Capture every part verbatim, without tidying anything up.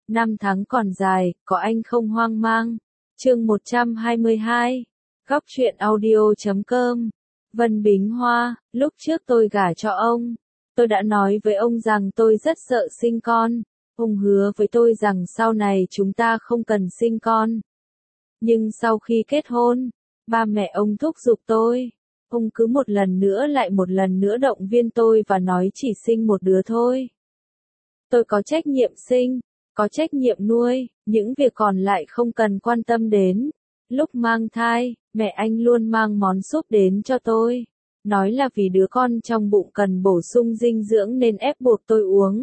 Năm tháng còn dài, có anh không hoang mang. Chương một trăm hai mươi hai. Góc truyện audio chấm com. Vân Bính Hoa, lúc trước tôi gả cho ông, tôi đã nói với ông rằng tôi rất sợ sinh con. Ông hứa với tôi rằng sau này chúng ta không cần sinh con. Nhưng sau khi kết hôn, ba mẹ ông thúc giục tôi. Ông cứ một lần nữa lại một lần nữa động viên tôi và nói chỉ sinh một đứa thôi. Tôi có trách nhiệm sinh, có trách nhiệm nuôi, những việc còn lại không cần quan tâm đến. Lúc mang thai, mẹ anh luôn mang món súp đến cho tôi. Nói là vì đứa con trong bụng cần bổ sung dinh dưỡng nên ép buộc tôi uống.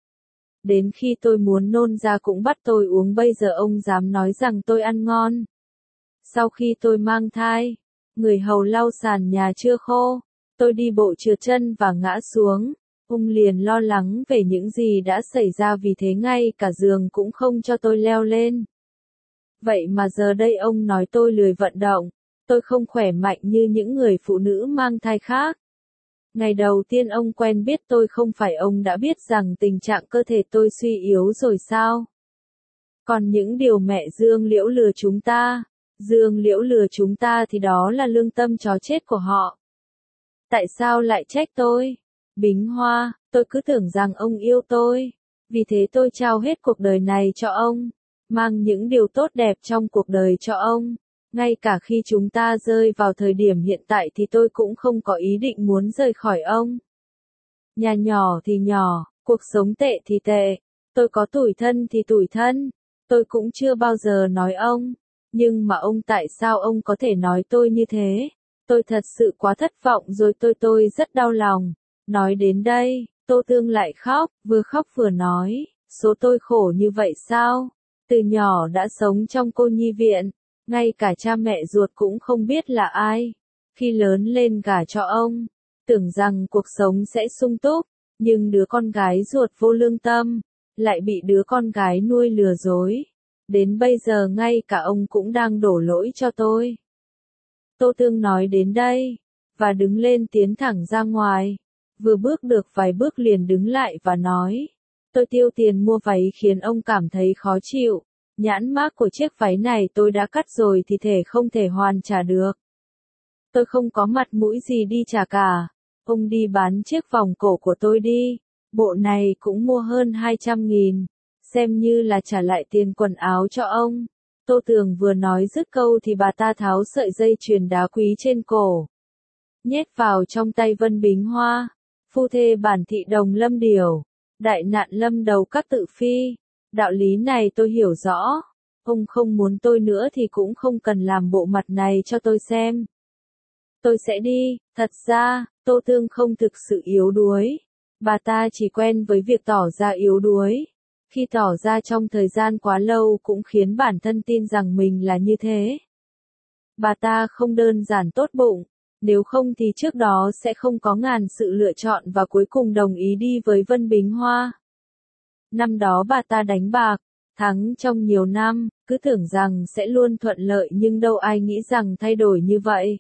Đến khi tôi muốn nôn ra cũng bắt tôi uống, bây giờ ông dám nói rằng tôi ăn ngon. Sau khi tôi mang thai, người hầu lau sàn nhà chưa khô, tôi đi bộ trượt chân và ngã xuống. Ông liền lo lắng về những gì đã xảy ra, vì thế ngay cả giường cũng không cho tôi leo lên. Vậy mà giờ đây ông nói tôi lười vận động, tôi không khỏe mạnh như những người phụ nữ mang thai khác. Ngày đầu tiên ông quen biết tôi, không phải ông đã biết rằng tình trạng cơ thể tôi suy yếu rồi sao? Còn những điều mẹ Dương Liễu lừa chúng ta, Dương Liễu lừa chúng ta thì đó là lương tâm chó chết của họ. Tại sao lại trách tôi? Bính Hoa, tôi cứ tưởng rằng ông yêu tôi, vì thế tôi trao hết cuộc đời này cho ông, mang những điều tốt đẹp trong cuộc đời cho ông. Ngay cả khi chúng ta rơi vào thời điểm hiện tại thì tôi cũng không có ý định muốn rời khỏi ông. Nhà nhỏ thì nhỏ, cuộc sống tệ thì tệ, tôi có tủi thân thì tủi thân, tôi cũng chưa bao giờ nói ông. Nhưng mà ông, tại sao ông có thể nói tôi như thế? Tôi thật sự quá thất vọng rồi, tôi tôi rất đau lòng. Nói đến đây, Tô Tương lại khóc, vừa khóc vừa nói, số tôi khổ như vậy sao? Từ nhỏ đã sống trong cô nhi viện, ngay cả cha mẹ ruột cũng không biết là ai. Khi lớn lên gả cho ông, tưởng rằng cuộc sống sẽ sung túc, nhưng đứa con gái ruột vô lương tâm, lại bị đứa con gái nuôi lừa dối. Đến bây giờ ngay cả ông cũng đang đổ lỗi cho tôi. Tô Tương nói đến đây, và đứng lên tiến thẳng ra ngoài. Vừa bước được vài bước liền đứng lại và nói, tôi tiêu tiền mua váy khiến ông cảm thấy khó chịu. Nhãn mác của chiếc váy này tôi đã cắt rồi thì thể không thể hoàn trả được. Tôi không có mặt mũi gì đi trả cả. Ông đi bán chiếc vòng cổ của tôi đi. Bộ này cũng mua hơn hai trăm nghìn. Xem như là trả lại tiền quần áo cho ông. Tô Tường vừa nói dứt câu thì bà ta tháo sợi dây chuyền đá quý trên cổ, nhét vào trong tay Vân Bính Hoa. Phu thê bản thị đồng lâm điểu, đại nạn lâm đầu các tự phi. Đạo lý này tôi hiểu rõ. Ông không muốn tôi nữa thì cũng không cần làm bộ mặt này cho tôi xem. Tôi sẽ đi. Thật ra, Tô Tương không thực sự yếu đuối. Bà ta chỉ quen với việc tỏ ra yếu đuối. Khi tỏ ra trong thời gian quá lâu cũng khiến bản thân tin rằng mình là như thế. Bà ta không đơn giản tốt bụng. Nếu không thì trước đó sẽ không có ngàn sự lựa chọn và cuối cùng đồng ý đi với Vân Bính Hoa. Năm đó bà ta đánh bạc, thắng trong nhiều năm, cứ tưởng rằng sẽ luôn thuận lợi nhưng đâu ai nghĩ rằng thay đổi như vậy.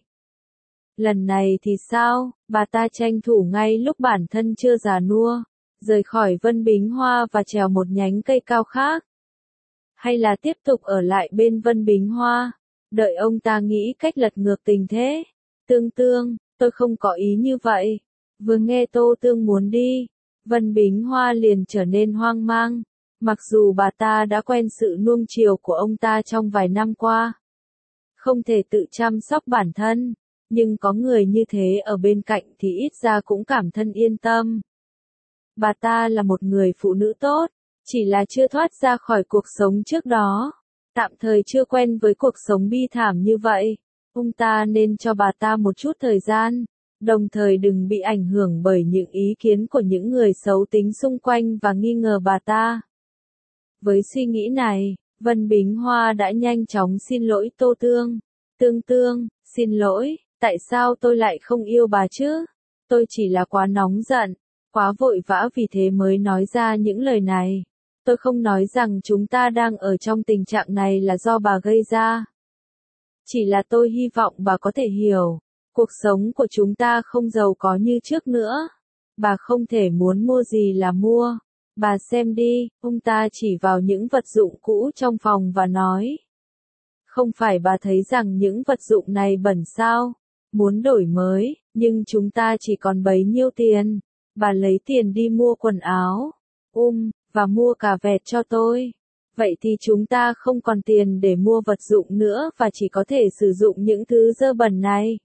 Lần này thì sao? Bà ta tranh thủ ngay lúc bản thân chưa già nua, rời khỏi Vân Bính Hoa và trèo một nhánh cây cao khác. Hay là tiếp tục ở lại bên Vân Bính Hoa, đợi ông ta nghĩ cách lật ngược tình thế? Tương Tương, tôi không có ý như vậy. Vừa nghe Tô Tương muốn đi, Vân Bính Hoa liền trở nên hoang mang. Mặc dù bà ta đã quen sự nuông chiều của ông ta trong vài năm qua, không thể tự chăm sóc bản thân, nhưng có người như thế ở bên cạnh thì ít ra cũng cảm thân yên tâm. Bà ta là một người phụ nữ tốt, chỉ là chưa thoát ra khỏi cuộc sống trước đó, tạm thời chưa quen với cuộc sống bi thảm như vậy. Ông ta nên cho bà ta một chút thời gian, đồng thời đừng bị ảnh hưởng bởi những ý kiến của những người xấu tính xung quanh và nghi ngờ bà ta. Với suy nghĩ này, Vân Bính Hoa đã nhanh chóng xin lỗi Tô Tương. Tương Tương, xin lỗi, tại sao tôi lại không yêu bà chứ? Tôi chỉ là quá nóng giận, quá vội vã vì thế mới nói ra những lời này. Tôi không nói rằng chúng ta đang ở trong tình trạng này là do bà gây ra. Chỉ là tôi hy vọng bà có thể hiểu, cuộc sống của chúng ta không giàu có như trước nữa. Bà không thể muốn mua gì là mua, Bà xem đi, ông ta chỉ vào những vật dụng cũ trong phòng và nói. Không phải bà thấy rằng những vật dụng này bẩn sao? Muốn đổi mới, nhưng chúng ta chỉ còn bấy nhiêu tiền. Bà lấy tiền đi mua quần áo, um, và mua cà vẹt cho tôi. Vậy thì chúng ta không còn tiền để mua vật dụng nữa và chỉ có thể sử dụng những thứ dơ bẩn này.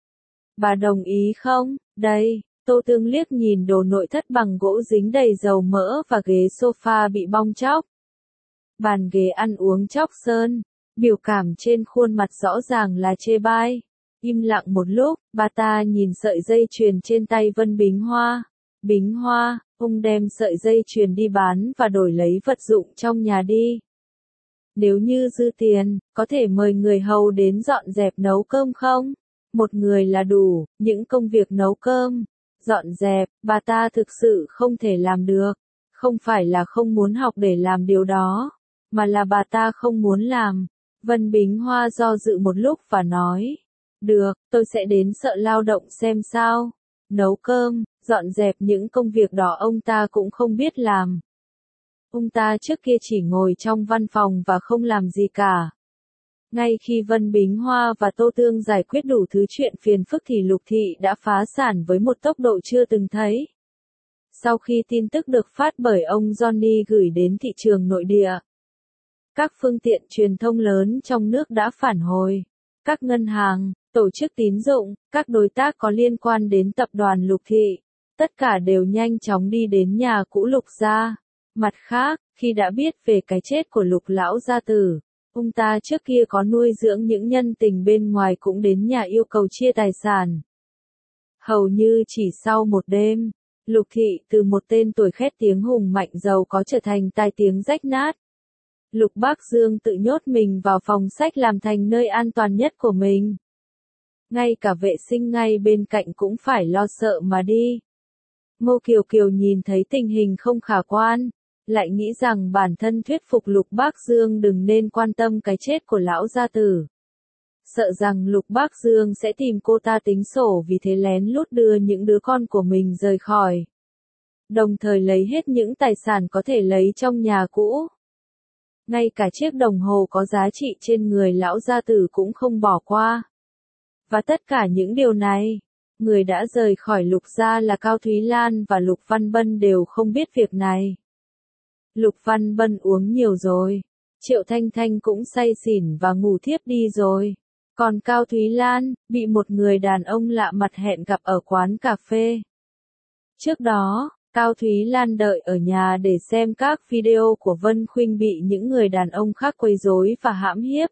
Bà đồng ý không? Đây, Tô Tương liếc nhìn đồ nội thất bằng gỗ dính đầy dầu mỡ và ghế sofa bị bong tróc. Bàn ghế ăn uống chóc sơn, biểu cảm trên khuôn mặt rõ ràng là chê bai. Im lặng một lúc, bà ta nhìn sợi dây chuyền trên tay Vân Bính Hoa. Bính Hoa, ông đem sợi dây chuyền đi bán và đổi lấy vật dụng trong nhà đi. Nếu như dư tiền, có thể mời người hầu đến dọn dẹp nấu cơm không? Một người là đủ, những công việc nấu cơm, dọn dẹp, bà ta thực sự không thể làm được. Không phải là không muốn học để làm điều đó, mà là bà ta không muốn làm. Vân Bính Hoa do dự một lúc và nói. Được, tôi sẽ đến Sợ Lao động xem sao. Nấu cơm, dọn dẹp những công việc đó ông ta cũng không biết làm. Ông ta trước kia chỉ ngồi trong văn phòng và không làm gì cả. Ngay khi Vân Bính Hoa và Tô Tương giải quyết đủ thứ chuyện phiền phức thì Lục Thị đã phá sản với một tốc độ chưa từng thấy. Sau khi tin tức được phát bởi ông Johnny gửi đến thị trường nội địa, các phương tiện truyền thông lớn trong nước đã phản hồi. Các ngân hàng, tổ chức tín dụng, các đối tác có liên quan đến tập đoàn Lục Thị, tất cả đều nhanh chóng đi đến nhà cũ Lục gia. Mặt khác, khi đã biết về cái chết của Lục lão gia tử, ông ta trước kia có nuôi dưỡng những nhân tình bên ngoài cũng đến nhà yêu cầu chia tài sản. Hầu như chỉ sau một đêm, Lục Thị từ một tên tuổi khét tiếng hùng mạnh giàu có trở thành tai tiếng rách nát. Lục Bác Dương tự nhốt mình vào phòng sách làm thành nơi an toàn nhất của mình. Ngay cả vệ sinh ngay bên cạnh cũng phải lo sợ mà đi. Ngô Kiều Kiều nhìn thấy tình hình không khả quan, lại nghĩ rằng bản thân thuyết phục Lục Bác Dương đừng nên quan tâm cái chết của lão gia tử. Sợ rằng Lục Bác Dương sẽ tìm cô ta tính sổ, vì thế lén lút đưa những đứa con của mình rời khỏi. Đồng thời lấy hết những tài sản có thể lấy trong nhà cũ. Ngay cả chiếc đồng hồ có giá trị trên người lão gia tử cũng không bỏ qua. Và tất cả những điều này, người đã rời khỏi Lục gia là Cao Thúy Lan và Lục Văn Bân đều không biết việc này. Lục Văn Bân uống nhiều rồi, Triệu Thanh Thanh cũng say xỉn và ngủ thiếp đi rồi. Còn Cao Thúy Lan, bị một người đàn ông lạ mặt hẹn gặp ở quán cà phê. Trước đó, Cao Thúy Lan đợi ở nhà để xem các video của Vân Khuynh bị những người đàn ông khác quấy rối và hãm hiếp.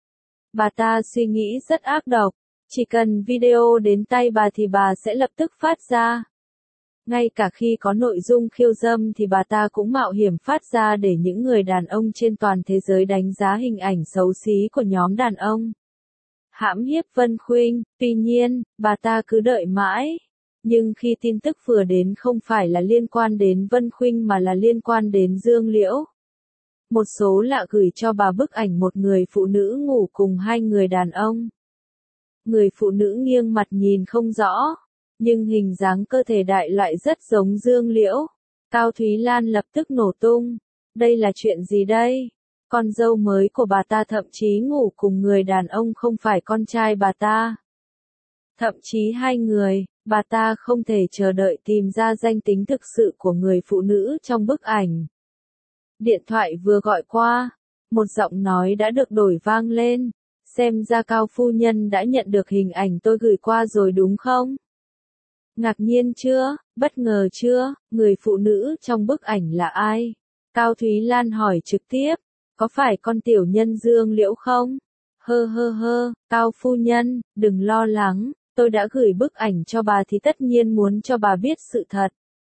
Bà ta suy nghĩ rất ác độc, chỉ cần video đến tay bà thì bà sẽ lập tức phát ra. Ngay cả khi có nội dung khiêu dâm thì bà ta cũng mạo hiểm phát ra để những người đàn ông trên toàn thế giới đánh giá hình ảnh xấu xí của nhóm đàn ông. Hãm hiếp Vân Khuynh, tuy nhiên, bà ta cứ đợi mãi. Nhưng khi tin tức vừa đến không phải là liên quan đến Vân Khuynh mà là liên quan đến Dương Liễu. Một số lạ gửi cho bà bức ảnh một người phụ nữ ngủ cùng hai người đàn ông. Người phụ nữ nghiêng mặt nhìn không rõ, nhưng hình dáng cơ thể đại loại rất giống Dương Liễu. Cao Thúy Lan lập tức nổ tung. Đây là chuyện gì đây? Con dâu mới của bà ta thậm chí ngủ cùng người đàn ông không phải con trai bà ta. Thậm chí hai người, bà ta không thể chờ đợi tìm ra danh tính thực sự của người phụ nữ trong bức ảnh. Điện thoại vừa gọi qua, một giọng nói đã được đổi vang lên. Xem ra Cao phu nhân đã nhận được hình ảnh tôi gửi qua rồi đúng không? Ngạc nhiên chưa? Bất ngờ chưa? Người phụ nữ trong bức ảnh là ai? Cao Thúy Lan hỏi trực tiếp. Có phải con tiểu nhân Dương Liễu không? Hơ hơ hơ, Cao phu nhân, đừng lo lắng, tôi đã gửi bức ảnh cho bà thì tất nhiên muốn cho bà biết sự thật.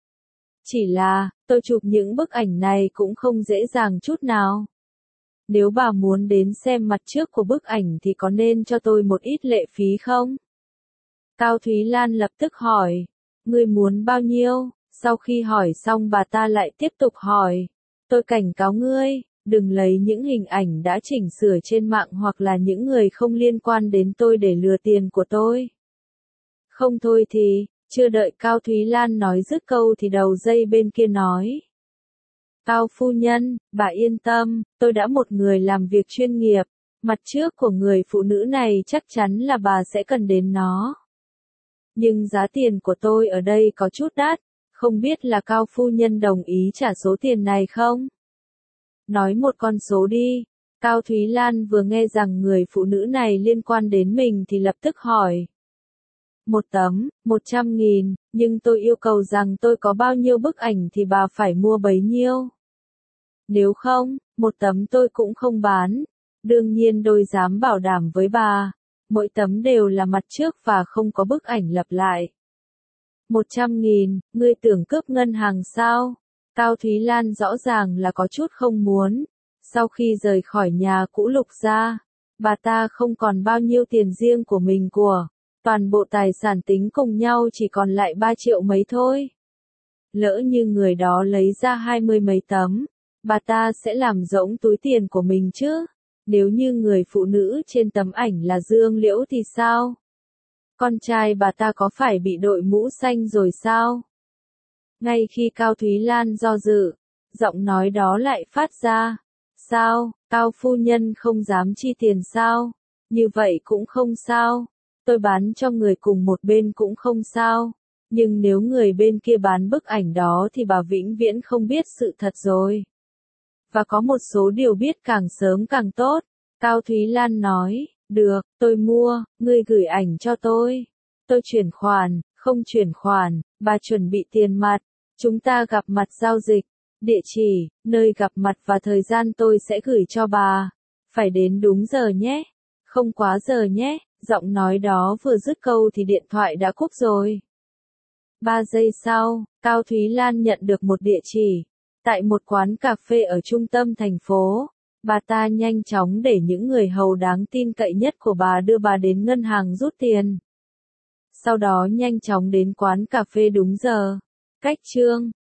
Chỉ là, tôi chụp những bức ảnh này cũng không dễ dàng chút nào. Nếu bà muốn đến xem mặt trước của bức ảnh thì có nên cho tôi một ít lệ phí không? Cao Thúy Lan lập tức hỏi, ngươi muốn bao nhiêu? Sau khi hỏi xong bà ta lại tiếp tục hỏi, tôi cảnh cáo ngươi, đừng lấy những hình ảnh đã chỉnh sửa trên mạng hoặc là những người không liên quan đến tôi để lừa tiền của tôi. Không thôi thì, chưa đợi Cao Thúy Lan nói dứt câu thì đầu dây bên kia nói. Cao phu nhân, bà yên tâm, tôi đã một người làm việc chuyên nghiệp, mặt trước của người phụ nữ này chắc chắn là bà sẽ cần đến nó. Nhưng giá tiền của tôi ở đây có chút đắt, không biết là Cao phu nhân đồng ý trả số tiền này không? Nói một con số đi. Cao Thúy Lan vừa nghe rằng người phụ nữ này liên quan đến mình thì lập tức hỏi. Một tấm, một trăm nghìn, nhưng tôi yêu cầu rằng tôi có bao nhiêu bức ảnh thì bà phải mua bấy nhiêu. Nếu không, một tấm tôi cũng không bán. Đương nhiên tôi dám bảo đảm với bà, mỗi tấm đều là mặt trước và không có bức ảnh lặp lại. Một trăm nghìn, ngươi tưởng cướp ngân hàng sao? Cao Thúy Lan rõ ràng là có chút không muốn. Sau khi rời khỏi nhà cũ Lục gia, bà ta không còn bao nhiêu tiền riêng của mình của. Toàn bộ tài sản tính cùng nhau chỉ còn lại ba triệu mấy thôi. Lỡ như người đó lấy ra hai mươi mấy tấm, bà ta sẽ làm rỗng túi tiền của mình chứ. Nếu như người phụ nữ trên tấm ảnh là Dương Liễu thì sao? Con trai bà ta có phải bị đội mũ xanh rồi sao? Ngay khi Cao Thúy Lan do dự, giọng nói đó lại phát ra. Sao, Cao phu nhân không dám chi tiền sao? Như vậy cũng không sao. Tôi bán cho người cùng một bên cũng không sao. Nhưng nếu người bên kia bán bức ảnh đó thì bà vĩnh viễn không biết sự thật rồi. Và có một số điều biết càng sớm càng tốt. Cao Thúy Lan nói, được, tôi mua, ngươi gửi ảnh cho tôi. Tôi chuyển khoản, không chuyển khoản, bà chuẩn bị tiền mặt. Chúng ta gặp mặt giao dịch. Địa chỉ, nơi gặp mặt và thời gian tôi sẽ gửi cho bà. Phải đến đúng giờ nhé. Không quá giờ nhé. Giọng nói đó vừa dứt câu thì điện thoại đã cúp rồi. Ba giây sau, Cao Thúy Lan nhận được một địa chỉ. Tại một quán cà phê ở trung tâm thành phố. Bà ta nhanh chóng để những người hầu đáng tin cậy nhất của bà đưa bà đến ngân hàng rút tiền. Sau đó nhanh chóng đến quán cà phê đúng giờ. Cách chương